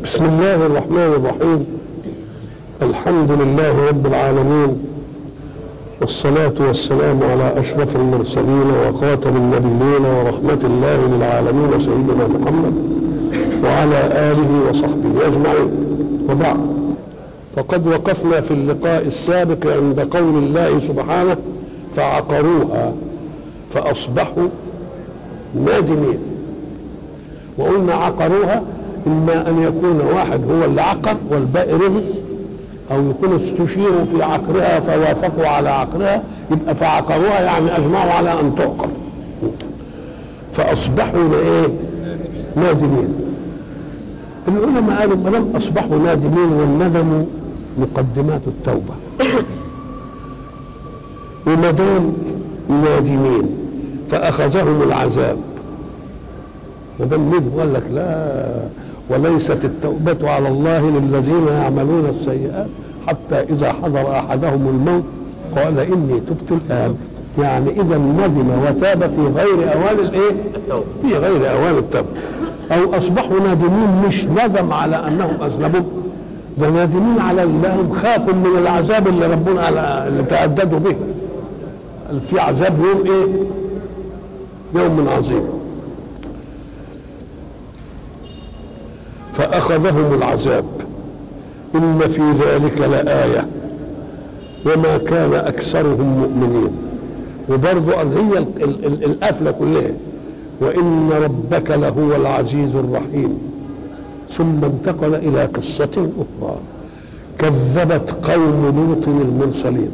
بسم الله الرحمن الرحيم. الحمد لله رب العالمين، والصلاة والسلام على أشرف المرسلين وخاتم النبيين ورحمة الله للعالمين سيدنا محمد وعلى آله وصحبه أجمعين، وبعد. فقد وقفنا في اللقاء السابق عند قول الله سبحانه: فعقروها فأصبحوا نادمين. وقلنا عقروها إما أن يكون واحد هو اللي عقر والباقي رمي، أو يكونوا استشيروا في عقرها فوافقوا على عقرها، يبقى فعقروها يعني أجمعوا على أن تعقر. فأصبحوا نادمين. العلماء قالوا ما دام أصبحوا نادمين، والندم مقدمات التوبة، وما دام نادمين فأخذهم العذاب. ما دام ندموا قال لك لا، وليست التوبة على الله للذين يعملون السيئات حتى إذا حضر أحدهم الموت قال إني تبت الآن. يعني إذا ندم وتاب في غير أوان في غير أوان التوبة. أو أصبحوا نادمين، مش ندم على أنهم أذنبوا، ده نادمين على أنهم خافوا من العذاب اللي ربنا اللي تأددوا به. في عذاب يوم يوم عظيم. فأخذهم العذاب إن في ذلك لآية وما كان أكثرهم مؤمنين. وبرضو هي القفلة كلها: وإن ربك لهو العزيز الرحيم. ثم انتقل إلى قصة أخرى: كذبت قوم لوط المرسلين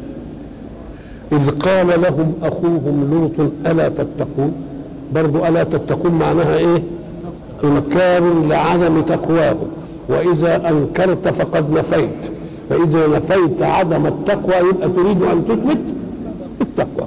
إذ قال لهم أخوهم لوط ألا تتقون. برضو ألا تتقون معناها إنكار لعدم تقواه، وإذا أنكرت فقد نفيت، فإذا نفيت عدم التقوى يبقى تريد أن تثبت التقوى.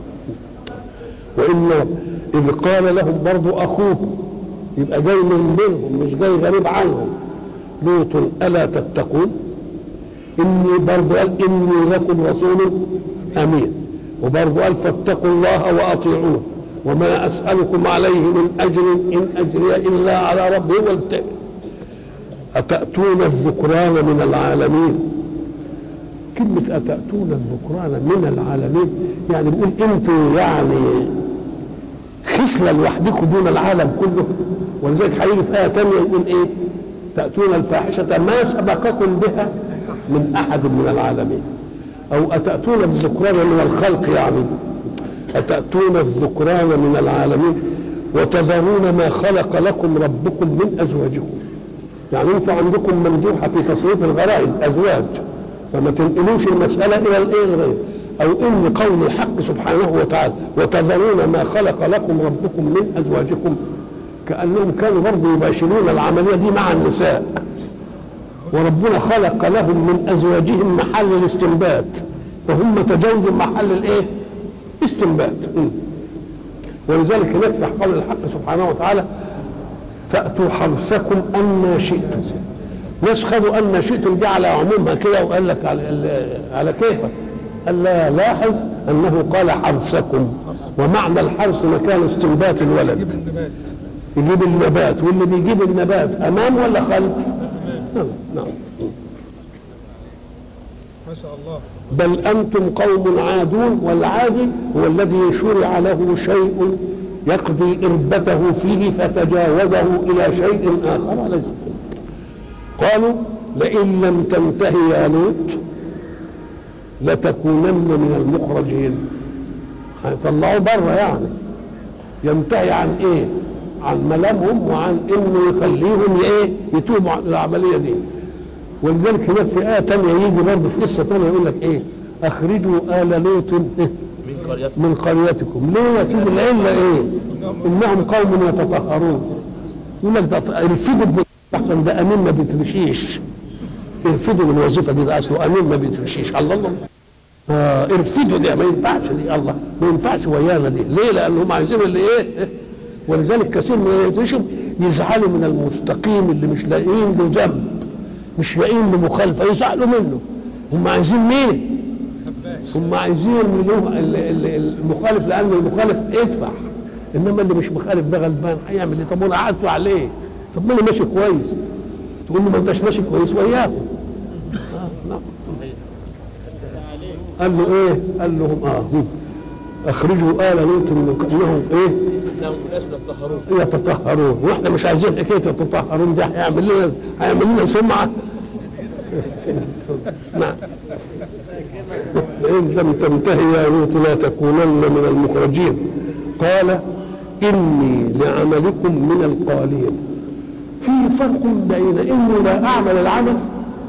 وإن إذ قال لهم برضو أخوهم، يبقى جاي من بينهم مش جاي غريب عنهم. لوط ألا تتقون. إني برضو قال إني لكم رسول أمين، وبرضو قال فاتقوا الله وأطيعون وما أسألكم عليه من أجر إن أجري إلا على ربي والتقى. أتأتون الذكران من العالمين. كلمة أتأتون الذكران من العالمين يعني بيقول أنتوا يعني خصلة لوحدكم دون العالم كله. ولذلك هيجي في آية تانية يقول تأتون الفاحشة ما سبقكم بها من أحد من العالمين. أو أتأتون الذكران من الخلق، يعني أتأتون الذكران من العالمين وتذرون ما خلق لكم ربكم من أزواجكم. يعني أنتم عندكم ممدوحة في تصريف الغرائز أزواج، فما تنقلوش المسألة إلى الغير. أو إن قول الحق سبحانه وتعالى وتذرون ما خلق لكم ربكم من أزواجكم، كأنهم كانوا برضه يباشرون العملية دي مع النساء، وربنا خلق لهم من أزواجهم محل الاستنبات، وهم تجاوزوا محل استنبات. ولذلك هناك في قول الحق سبحانه وتعالى فأتوا حرثكم أن شئتم. ناس خدوا أن شئتم دي على عمومها كده وقال لك على كيفك. قال لا، لاحظ أنه قال حرثكم، ومعنى الحرث مكان استنبات الولد، يجيب النبات، واللي بيجيب النبات أمام ولا خلف؟ نعم. ما شاء الله. بل أنتم قوم عادون. والعادي هو الذي شرع له شيء يقضي إربته فيه فتجاوزه إلى شيء آخر ليس فيه. قالوا لئن لم تنتهي يا لوط لتكونن من المخرجين. هيطلعوه بره، يعني ينتهي عن عن ملامهم وعن انه يخليهم يتوبوا عن العمليه دي. ولذلك هناك في آية تانية يجي برضه في قصة تانية يقول لك أخرجوا آل لوط من قريتكم. ليه يا سيدي؟ العلة إنهم قوم يتطهرون. يقول لك ده ارفدوا ابن أحسن، ده أمين ما بيتمشيش. ارفدوا من الوظيفة دي، ده أصله أمين ما بيتمشيش. الله ارفدوا دي، ما ينفعش دي، الله ما ينفعش ويانا دي. ليه؟ لأنهم عايزين اللي ولذلك كثير من الناس يزعلوا من المستقيم اللي مش لاقيين له ذنب، مش لاقيين له مخالفه، يزعلوا منه. هم عايزين مين؟ هم عايزين المخالف، لان المخالف ادفع، انما اللي مش مخالف ده غلبان هيعمل ايه؟ طب وانا هدفع عليه؟ طب ما انا ماشي كويس. تقول له ما انتش ماشي كويس وياهم. نعم. قال له ايه؟ قال لهم اخرجوا آل لوط انهم ايه؟ انهم اناس يتطهرون. يتطهرون، واحنا مش عايزين حكايه يتطهرون دي، هيعمل لنا سمعه. نعم. إن لم تنتهي يا لوط لا تكونن من المخرجين. قال إني لعملكم من القالين. في فرق بين إني لا أعمل العمل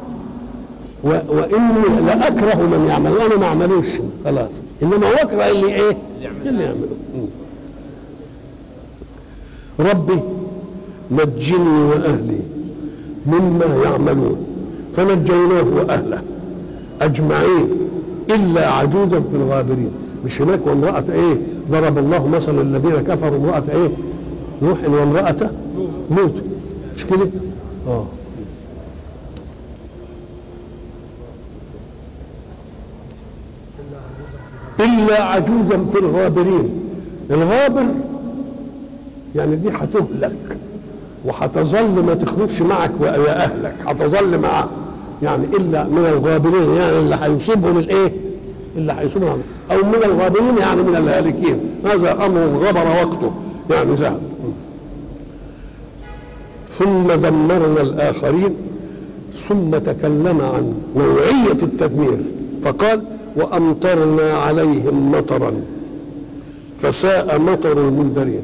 وإني لا أكره من يعمل، وأنا ما أعملوش خلاص، إنما أكره اللي إيه؟ اللي يعمله. ربي نجني وأهلي مما يعملون، فنجيناه وأهله أجمعين إلا عجوزا في الغابرين. مش هناك وامرأة إيه؟ ضرب الله مثلا الذين كفروا امرأة إيه؟ نوح وامرأة لوط، مش كده؟ إلا عجوزا في الغابرين. الغابر يعني دي هتهلك وهتظل ما تخرجش معك ويا أهلك، هتظل معك يعني إلا من الغابرين، يعني اللي هيصيبهم الإيه؟ اللي هيصيبهم، أو من الغابرين يعني من الهالكين. هذا أمر غبر وقته يعني ذهب. ثم دمرنا الآخرين. ثم تكلم عن نوعية التدمير فقال وأمطرنا عليهم مطرا فساء مطر المنذرين.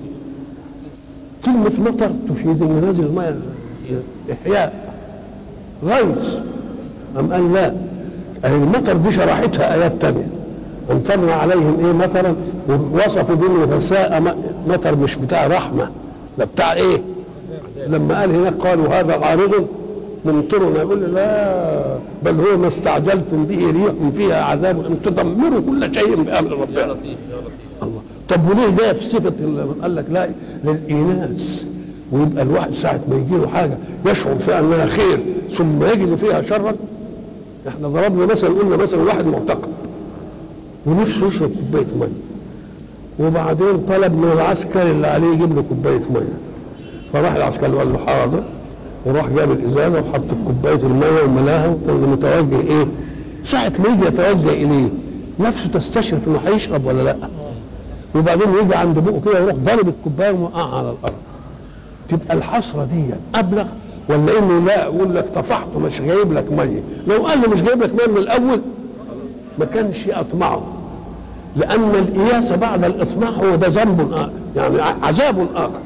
كلمة مطر تفيد ان نازل الماء إحياء غيث. أم قال لا، المطر دي شرحتها آيات تانية. أمطرنا عليهم إيه مثلا، ووصفوا بأنه فساء مطر، مش بتاع رحمة، ده بتاع إيه؟ لما قال هناك قالوا هذا عارض ممطرنا، يقول لا بل هو ما استعجلتم به ريح فيها عذاب ان تدمروا كل شيء بامر ربنا. يا لطيف يا لطيف. الله. طب وليه ده في صفه؟ قال لك لا، للايناس، ويبقى الواحد ساعه ما يجي له حاجه يشعر فيها انها خير ثم يجد فيها شرا. احنا ضربنا مثلا، قلنا مثلا واحد معتقل ونفسه يشرب كوبايه ميه، وبعدين طلب من العسكري اللي عليه يجيب له كوبايه ميه، فراح العسكري وقال له حاضر، وراح جاب الازازه وحط كوبايه الميه وملاها، وكان متوجه ايه؟ ساعه ما يجي يتوجه اليه نفسه تستشرف انه هيشرب ولا لا، وبعدين يجي عند بقه كده يروح ضارب الكوبايه وموقعها على الارض. تبقى الحسره دي ابلغ ولا انه لا يقول لك طفحته مش جايب لك ميه؟ لو قال له مش جايب لك ميه من الاول ما كانش اطمعه، لان الإياس بعد الاطماع هو ده ذنب اخر، يعني عذاب اخر.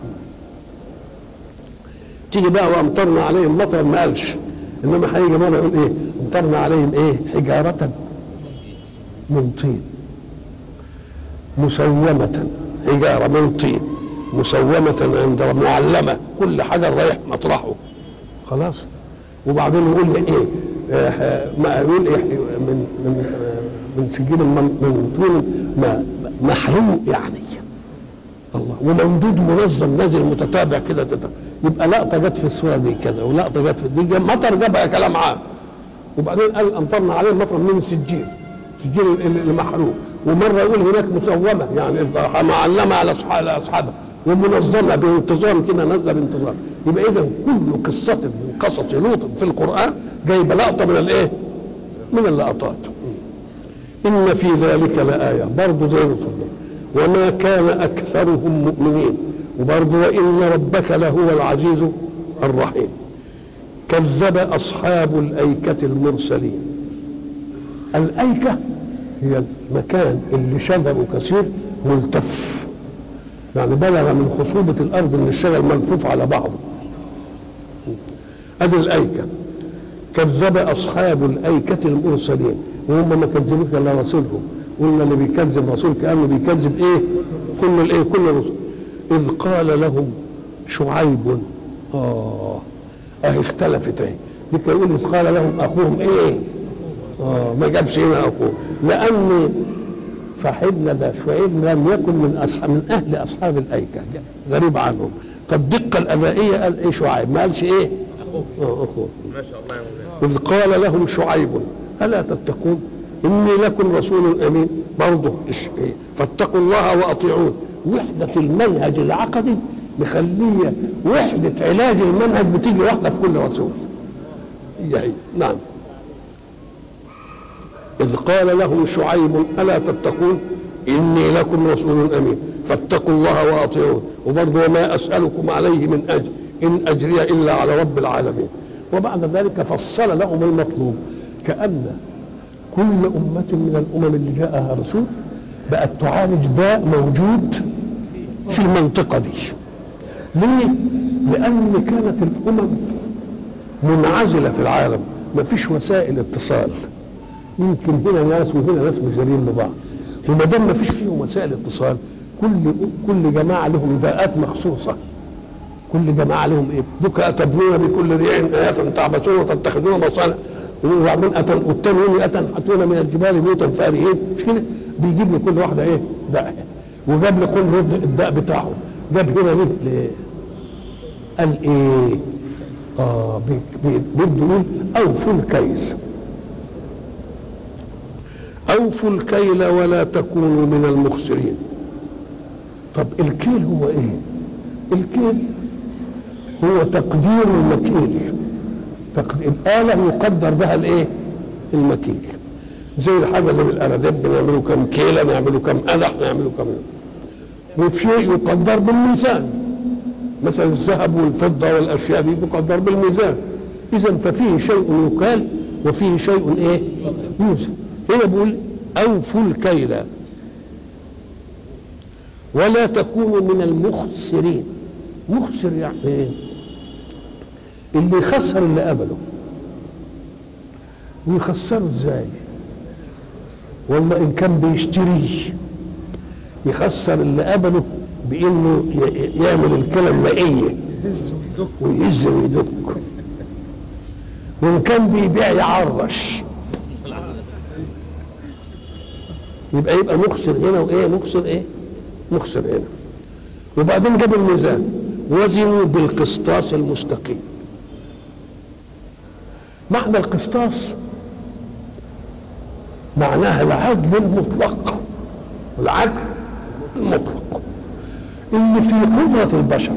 تيجي بقى وامطرنا عليهم مطر ما قالش، انما هيجي مره يقول ايه؟ امطرنا عليهم ايه؟ حجاره من طين مسومه، حجاره من طين مسومه عند معلمه، كل حجر رايح مطرحه خلاص. وبعدين يقول ايه؟ ما يقول ايه؟ من سجين من طين محروق يعني الله، وممدود منظم نازل متتابع كده يبقى لقطه جت في الصوره دي كذا، ولقطه جت في دي مطر جابها كلام عام. وبعدين قال امطرنا عليهم مطر من سجين المحروق، ومره يقول هناك مسومه يعني معلمه على اصحابها، ومنظمه بانتظام كده نازله بانتظام. يبقى اذا كل قصه من قصص لوط في القران جايبه لقطه من الايه؟ من اللقطات. ان في ذلك لايه، برضه زي ما وما كان اكثرهم مؤمنين، وبرضه وان ربك لهو العزيز الرحيم. كذب اصحاب الايكه المرسلين. الايكه هي المكان اللي شجره كثير ملتف، يعني بلغ من خصوبه الارض ان الشجر ملفوف على بعضه. ادي الايكه. كذب اصحاب الايكه المرسلين، وهم ما كذبوش الا رسولهم. قلنا اللي بيكذب رسول كانه بيكذب ايه؟ كل الرسل. اذ قال لهم شعيب، اختلفت اهي. دي كان يقول اذ قال لهم اخوهم ايه؟ ما جابش هنا اخوه، لان صاحبنا ده شعيب لم يكن من اهل اصحاب الايكه، غريب عنهم، فالدقه الادائيه قال ايه شعيب، ما قالش ايه؟ اخوه. ما شاء الله. اذ قال لهم شعيب الا تتقون اني لكم رسول امين. برضه فاتقوا الله واطيعون. وحده المنهج العقدي مخليه وحده علاج المنهج بتيجي واحده في كل رسول. هي نعم. إذ قال لهم شعيب ألا تتقون إني لكم رسول أمين فاتقوا الله وأطيعون. وبرضه وما أسألكم عليه من أجر إن أجري إلا على رب العالمين. وبعد ذلك فصل لهم المطلوب، كأن كل أمة من الأمم اللي جاءها رسول بقت تعالج داء موجود في المنطقة دي. ليه؟ لأن كانت الأمم منعزلة في العالم، ما فيش وسائل اتصال، يمكن هنا ناس وهنا ناس مش جارين ببعض، وما دام ما فيش فيهم وسائل اتصال كل جماعة لهم داءات مخصوصة. كل جماعة لهم ايه؟ دوك أتبنون بكل ريع آية تعبثون وتتخذون مصانع، وبعدين والتاني يوم أتنحتون من الجبال بيوتا فارهين، مش كده؟ بيجيب لكل واحدة ايه؟ داء، وجاب لكل الداء بتاعه. جاب هنا ليه؟ قال ايه؟ بده يقول أوفوا الكيل، أوفوا الكيل ولا تكونوا من المخسرين. طب الكيل هو ايه؟ الكيل هو تقدير المكيل، الآلة يقدر بها الايه؟ المكيل. زي الحاجة اللي بالأرادب بنعمله كم كيلة، نعمله كم قدح، نعمله كم. وفي شيء يقدر بالميزان، مثلا الذهب والفضة والأشياء دي تقدر بالميزان. إذا ففيه شيء يكال وفيه شيء ايه؟ يوزن. هنا بيقول أوفوا الكيل ولا تكونوا من المخسرين. مخسر يعني ايه؟ اللي يخسر اللي قبله. ويخسره ازاي؟ والله ان كان بيشتريه يخسر اللي قبله بانه يعمل الكلام مائية ويهز ويدك، وان كان بيبيع يعرش، يبقى مخسر هنا وايه؟ مخسر ايه؟ مخسر هنا. وبعدين جاب الميزان، وزنوا بالقسطاس المستقيم. معنى القسطاس معناها العدل المطلق، العدل المطلق اللي في قدرة البشر.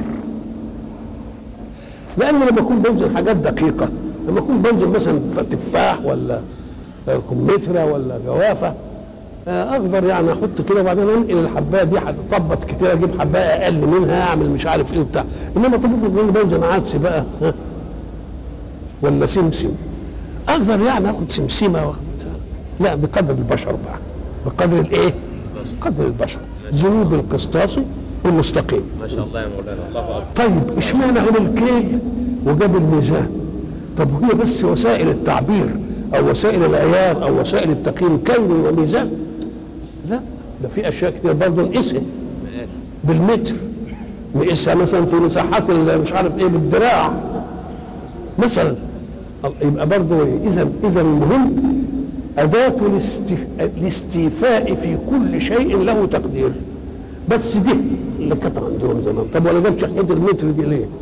لأن لما أكون بوزن حاجات دقيقة، لما أكون بوزن مثلا تفاح ولا كمثرى ولا جوافة، اقدر يعني احط كده وبعدين انقل الحبايه دي هتطبط كتير، اجيب حبايه اقل منها اعمل مش عارف ايه وبتاع. انما طب افرض بوزن عدس بقى ولا سمسم، اقدر يعني اخد سمسمه لا، بقدر البشر بقى، بقدر الايه؟ قدر البشر. ذنوب القسطاس المستقيم. ما شاء الله يا مولانا، الله اكبر. طيب اشمعنى هنا الكيل وجاب الميزان؟ طب هي بس وسائل التعبير او وسائل العيار او وسائل التقييم كيل وميزان؟ لا، ده في اشياء كتير برضه نقيسها بالمتر، نقيسها مثلا في مساحات مش عارف ايه بالذراع مثلا. يبقى برضه اذا المهم اداه الاستيفاء في كل شيء له تقدير. بس دي اللي كانت عندهم زمان. طب ولا جابش حته المتر دي ليه؟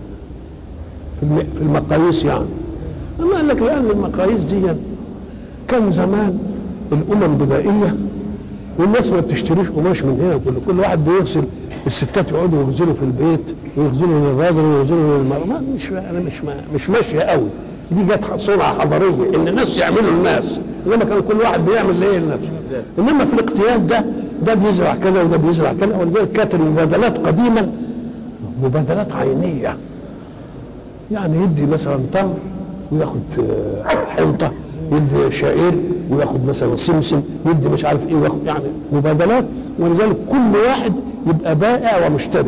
في المقاييس يعني. اما قال لك لان المقاييس دي كان زمان الامم بدائيه والناس ما بتشتريش قماش من هنا، كل واحد بيغسل، الستات يقعدوا يغسلوا في البيت ويغسلوا للراجل ويغسلوا للمرأة. مش ماشيه قوي دي، جت صنعه حضاريه ان الناس يعملوا الناس، انما كان كل واحد بيعمل ليه لنفسه. انما في الاقتياد ده بيزرع كذا وده بيزرع كذا، ولذلك كانت المبادلات قديما مبادلات عينيه، يعني يدي مثلا تمر وياخد حنطه، يدي شعير وياخد مثلا سمسم، يدي مش عارف ايه وياخد، يعني مبادلات. ولذلك كل واحد يبقى بائع ومشتري.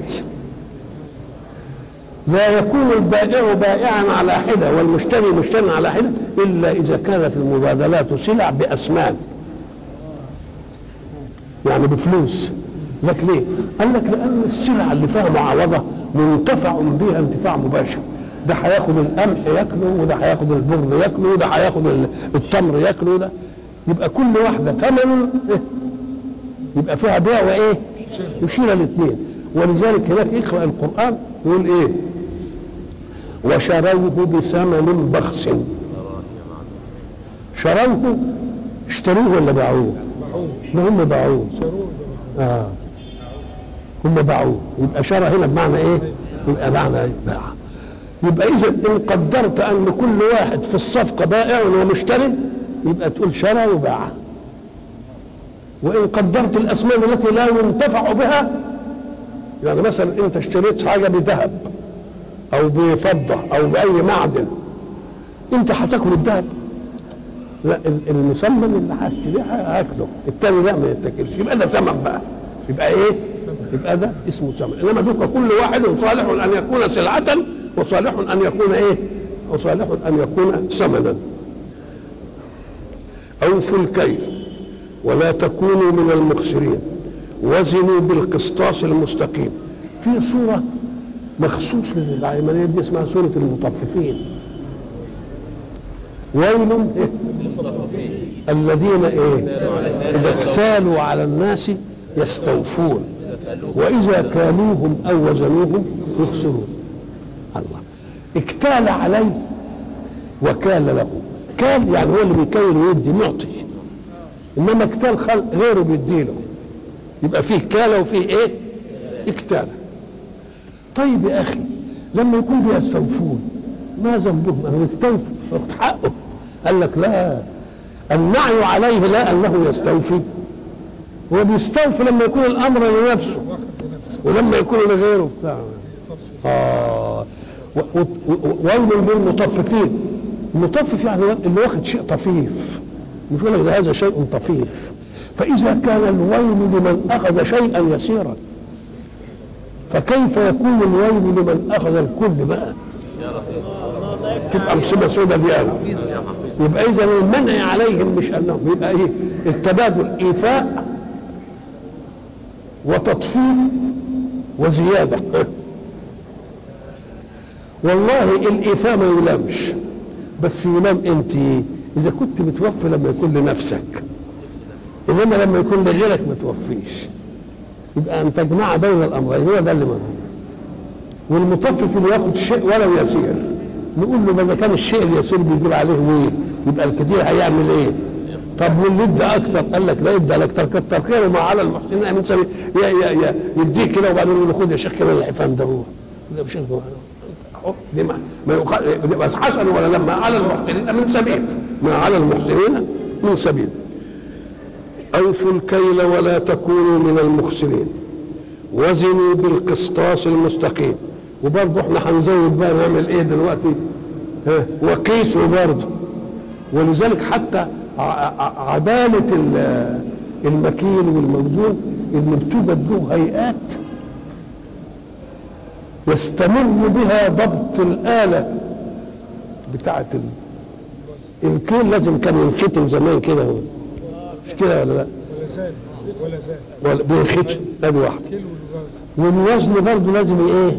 لا يكون البائع بائعا على حده والمشتري مشتري على حده الا اذا كانت المبادلات سلع باسمان، يعني بفلوس. لك ليه؟ قال لك لان السلع اللي فيها معاوضه منتفع بها انتفاع مباشر. ده هياخد القمح ياكله، وده هياخد البر ياكله، وده هياخد التمر ياكله، ده يبقى كل واحده ثمن يبقى فيها بيع وايه؟ يشيل الاثنين. ولذلك هناك يقرا القران يقول ايه؟ وشروه بثمن بخس. شروه، اشتروه ولا باعوه؟ هم باعوه. هم باعوه، يبقى شرى هنا بمعنى ايه؟ يبقى معنى ايه؟ باع. يبقى اذا ان قدرت ان كل واحد في الصفقه بائع ومشتري يبقى تقول شرى وباع. وان قدرت الاسماء التي لا ينتفع بها، يعني مثلا انت اشتريت حاجه بذهب او بفضه او باي معدن، انت هتاكل الذهب؟ لا، المسمن اللي هشتريه هاكله، الثاني لا ما يتاكلش، يبقى ده ثمن بقى، يبقى ايه؟ يبقى ده اسمه ثمن. انما دوك كل واحد صالح ان يكون سلعه وصالح ان يكون ايه؟ وصالح ان يكون ثمنا. اوفوا الكيل ولا تكونوا من المخسرين وزنوا بالقسطاس المستقيم. في سوره مخصوص للعلمانيه دي اسمها سوره المطففين. ويل إيه؟ الذين ايه؟ اذا اكتالوا على الناس يستوفون واذا كالوهم او وزنوهم يخسرون. الله اكتال عليه وكال له. كال يعني هو اللي بيكيل ويدي معطي، انما اكتال غيره بيديله، يبقى فيه كاله وفيه ايه؟ اكتاله. طيب يا اخي لما يكون بيستوفون ما ذنبهم؟ انا بيستوفي واخد حقه. قال لك لا، النعي عليه لا انه يستوفي، هو بيستوفي لما يكون الامر لنفسه ولما يكون لغيره بتاع. ويل للمطففين. المطفف يعني اللي واخد شيء طفيف، يقول لك هذا شيء طفيف. فاذا كان الويل لمن اخذ شيئا يسيرا فكيف يكون الويل لمن اخذ الكل بقى؟ تبقى مصيبه سوداء دياله. يبقى اذا المنع عليهم مش انهم، يبقى ايه؟ التبادل ايفاء وتطفيف وزياده. والله الايفاء ما يلامش، بس يلام انت اذا كنت بتوفي لما يكون لنفسك، انما لما يكون لغيرك ما توفيش. يبقى ان تجمع بين الامرين، هو ده اللي مهم. والمطفف اللي ياخد شيء ولو يسير نقول له اذا كان الشيء اليسير بيجيب عليه ويل يبقى الكثير هيعمل ايه؟ طب واللي ادى اكثر؟ قال لك لا، ادى اكثر كتر خيره ما على المحسنين من سبيل. يديك كده وبعدين يقول له خد يا شيخ كده الحفان ده، هو ده مش دي ما بس حسن ولا لما على المحسنين من سبيل، ما على المحسنين من سبيل. اوفوا الكيل ولا تكونوا من المخسرين وزنوا بالقسطاس المستقيم. وبرضه احنا هنزود بقى نعمل ايه دلوقتي؟ وقيسوا برضه. ولذلك حتى عدالة المكيل والموزون اللي بتوجد له هيئات يستمر بها ضبط الآلة بتاعة الكيل. لازم كان ينختم زمان كده، مش كده ولا لا؟ ولا زال بينختم، ادي واحد. والوزن برضه لازم ايه؟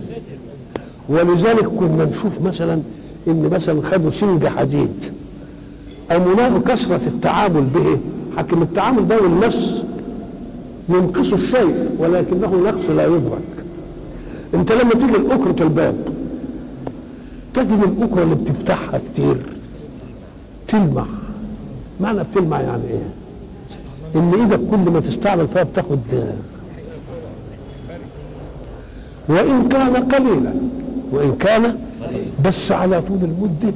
ولذلك كنا نشوف مثلا ان مثلا خدوا سنج حديد امناه كثرة التعامل به، حكم التعامل ده والمس ينقص الشيء ولكنه نقص لا يدرك. انت لما تيجي لأكرة الباب تجد الأكرة اللي بتفتحها كتير تلمع. معنى بتلمع يعني ايه؟ ان ايدك كل ما تستعمل فيها بتاخد، وان كان قليلا، وان كان بس على طول المده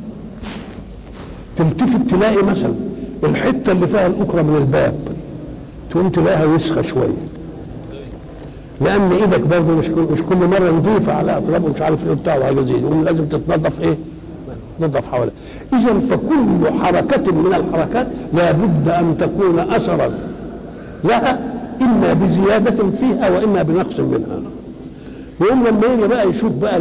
تلتفت تلاقي مثلا الحته اللي فيها الاكره من الباب تقوم تلاقيها وسخه شويه، لان ايدك برضه مش كل مره نضيفه على اطرافه مش عارف ايه بتاع وحاجه زي دي، لازم تتنظف ايه؟ تنظف حواليها. اذا فكل حركه من الحركات لابد ان تكون اثرا لها، اما بزياده فيها واما بنقص منها. يقوم لما يجي بقى يشوف بقى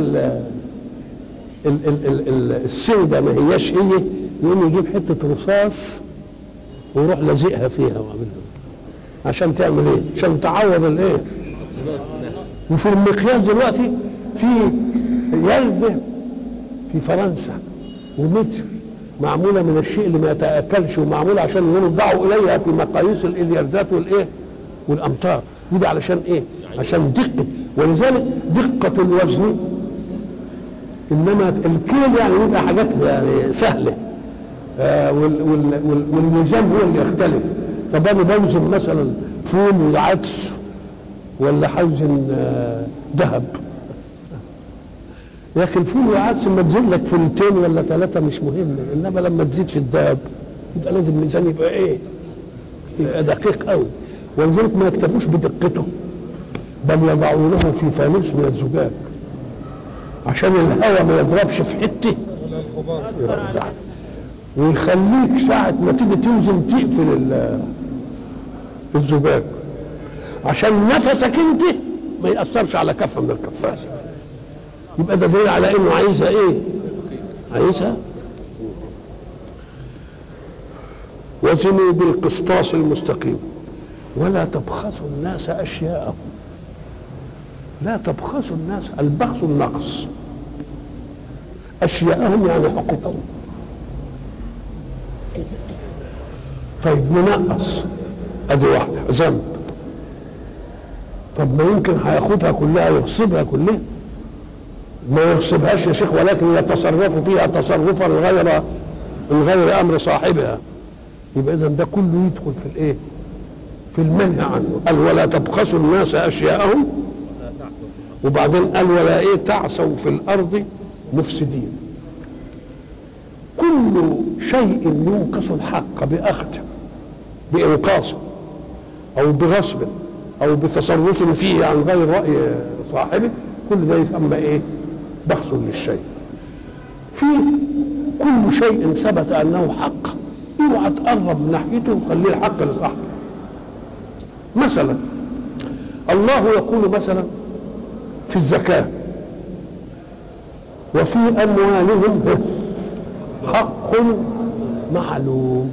السودة ما هياش هي، يقوم يجيب حته رصاص ويروح لازقها فيها وعملها عشان تعمل ايه؟ عشان تعوض الايه؟ وفي المقياس دلوقتي في يرد في فرنسا ومتر معموله من الشيء اللي ما يتاكلش، ومعموله عشان يوضعوا اليها في مقاييس الياردات والايه؟ والامتار. ودي علشان ايه؟ عشان دقه. ولذلك دقه الوزن، انما الكيل يعني يبقى حاجات يعني سهله، والميزان هو اللي يختلف. طب انا بوزن مثلا فول وعدس ولا عاوز ذهب. يا اخي الفول والعدس لما تزيد لك فلتين ولا ثلاثه مش مهم، انما لما تزيد في الذهب يبقى لازم الميزان يبقى ايه؟ يبقى دقيق قوي. ولذلك ما يكتفوش بدقته، بل يضعونه في فانوس من الزجاج عشان الهواء ما يضربش في حته يرجع، ويخليك ساعة ما تيجي توزن تقفل الزجاج عشان نفسك انت ما يأثرش على كفة من الكفات. يبقى ده دليل على انه عايزها ايه؟ عايزها وزنوا بالقسطاس المستقيم ولا تبخسوا الناس اشياءهم. لا تبخسوا الناس، البخس النقص، اشياءهم يعني حقوقهم. طيب ننقص ادي واحده ذنب، طب ما يمكن هياخدها كلها يغصبها كلها، ما يغصبهاش يا شيخ ولكن يتصرفوا فيها تصرفا غير امر صاحبها. يبقى اذا ده كله يدخل في الايه؟ في المنهى عنه. قال ولا تبخسوا الناس اشياءهم، وبعدين قال ولا ايه تعثوا في الارض مفسدين. كل شيء ينقص الحق باخذه بانقاصه او بغصب او بتصرف فيه عن غير راي صاحبه، كل ده يسمى ايه؟ بخس للشيء. في كل شيء ثبت انه حق اوعى تقرب من ناحيته وخليه الحق لصاحبه. مثلا الله يقول مثلا في الزكاة وفي أموالهم حق معلوم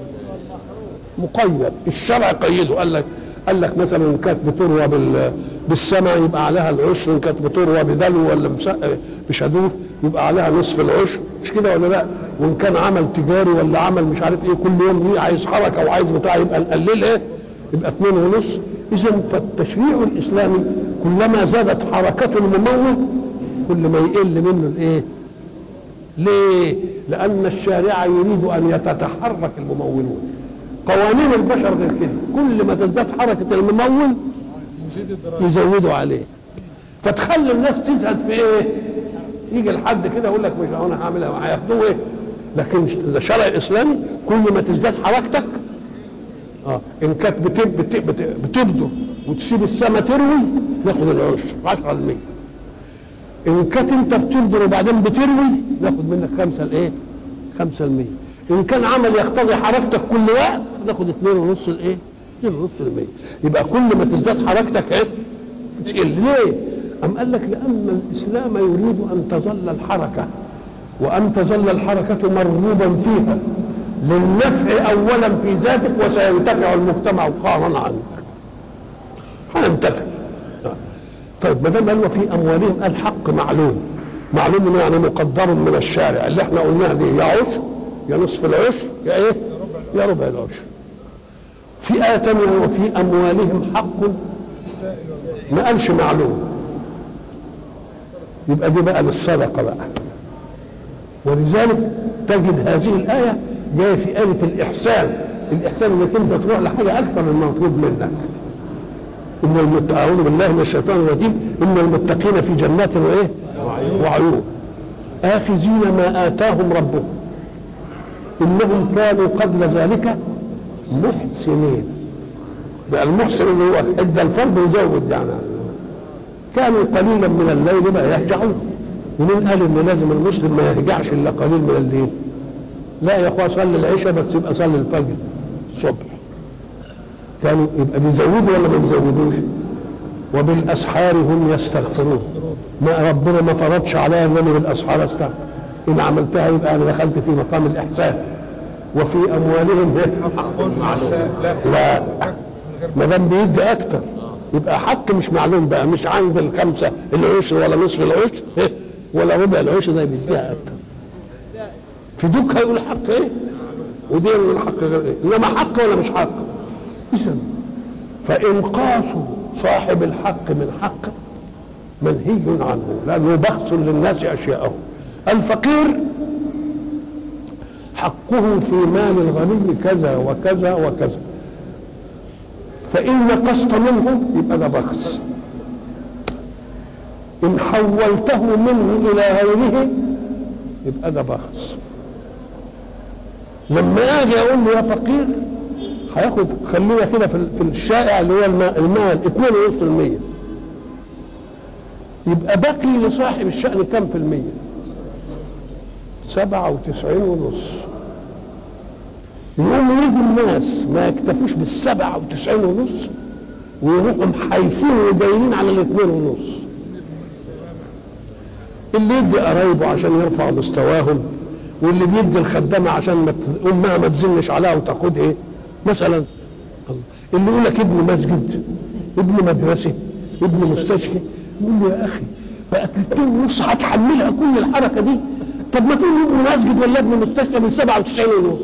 مقيد. الشرع قيده، قال لك مثلا إن كانت بتروى بالسماء يبقى عليها العشر، إن كانت بتروى بدلو ولا بشدوف يبقى عليها نصف العشر، مش كده ولا لا؟ وإن كان عمل تجاري ولا عمل مش عارف إيه كل يوم ليه عايز حركة وعايز بتاع يبقى نقلل إيه؟ يبقى 2.5. إذن فالتشريع الإسلامي كلما زادت حركة الممول كل ما يقل منه الايه؟ ليه؟ لأن الشارع يريد أن يتتحرك الممولون. قوانين البشر غير كده، كل ما تزداد حركة الممول يزودوا عليه، فتخلي الناس تزهد في ايه؟ يجي لحد كده يقول لك مش انا هعملها، هياخدوه ايه؟ لكن الشرع الإسلامي كل ما تزداد حركتك ان كانت بتبدو وتسيب السماء تروي ناخد العشر 10%. ان كانت انت بتبدر وبعدين بتروي ناخد منك 5%. ان كان عمل يقتضي حركتك كل وقت ناخد 2.5 الايه؟ 2.5%. يبقى كل ما تزداد حركتك ايه؟ بتقل. ليه؟ أم قال لك لأن الإسلام يريد أن تظل الحركة، وأن تظل الحركة مرغوبا فيها للنفع أولا في ذاتك، وسينتفع المجتمع قهرا عنك. هينتفع. طيب ما دام قال وفي أموالهم الحق معلوم، معلوم يعني مقدر من الشارع اللي احنا قلناها دي، يا عشر يا نصف العشر يا ايه؟ يا ربع العشر. في آية تانية وفي أموالهم حق، ما قالش معلوم، يبقى دي بقى للصدقة بقى. ولذلك تجد هذه الآية جاية في آية الإحسان. الإحسان انك انت تروح لحاجة أكثر من المطلوب منك. أعوذ بالله من الشيطان الرجيم، إن المتقين في جنات وإيه؟ وعيون آخذين ما آتاهم ربهم إنهم كانوا قبل ذلك محسنين. بقى المحسن اللي هو ادى الفرد وزود، يعني كانوا قليلا من الليل ما يهجعون. ومين قال ان لازم المسلم ما يهجعش الا قليل من الليل؟ لا يا اخويا صلي العشاء بس يبقى صلي الفجر الصبح. كانوا يبقى بيزودوا ولا ما بيزودوش؟ وبالاسحار هم يستغفرون. ما ربنا ما فرضش عليا ان انا بالاسحار استغفر، ان عملتها يبقى انا دخلت في مقام الاحسان. وفي اموالهم لا، ما دام بيدي اكتر يبقى حق مش معلوم بقى، مش عند الخمسه العشر ولا نصف العشر ولا ربع العشر، ده بيديها اكتر. في دوك هيقول حق ايه؟ ودي يقول حق غير ايه؟ انما حق ولا مش حق؟ اذا فانقاص صاحب الحق من حقه منهي عنه، لانه بخس للناس اشياءهم. الفقير حقه في مال الغني كذا وكذا وكذا، فإن نقصت منه يبقى ده بخس، إن حولته منه إلى غيره يبقى ده بخس. لما أجي أقول له يا فقير هياخد، خلينا كده في الشائع اللي هو المال 2.5%، يبقى باقي لصاحب الشأن كم في المية؟ 97.5. يقوم يجي الناس ما يكتفوش بال97.5 ويروحوا محايفين وجايين على 2.5. اللي يدي قرايبه عشان يرفع مستواهم، واللي بيدي الخدامه عشان امها ما تزنش عليها وتاخد ايه مثلا. اللي يقول لك ابن مسجد، ابن مدرسه، ابن مستشفى، يقول له يا اخي بقت 2.5 هتحملها كل الحركه دي؟ طب ما تقول ابن مسجد ولا ابن مستشفى من 97.5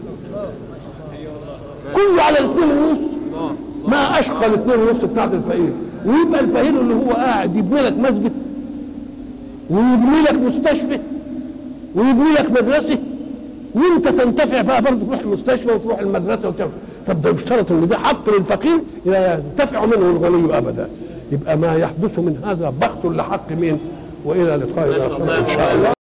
كله على 2.5. ما اشقى 2.5 بتاعت الفقير، ويبقى الفقير اللي هو قاعد يبني لك مسجد ويبني لك مستشفى ويبني لك مدرسه، وانت تنتفع بقى برضه تروح المستشفى وتروح المدرسه وتعمل. طب ده يشترط ان ده حق للفقير ينتفع منه الغني ابدا. يبقى ما يحدث من هذا بخس لحق مين؟ والى لقاء اخر ان شاء الله.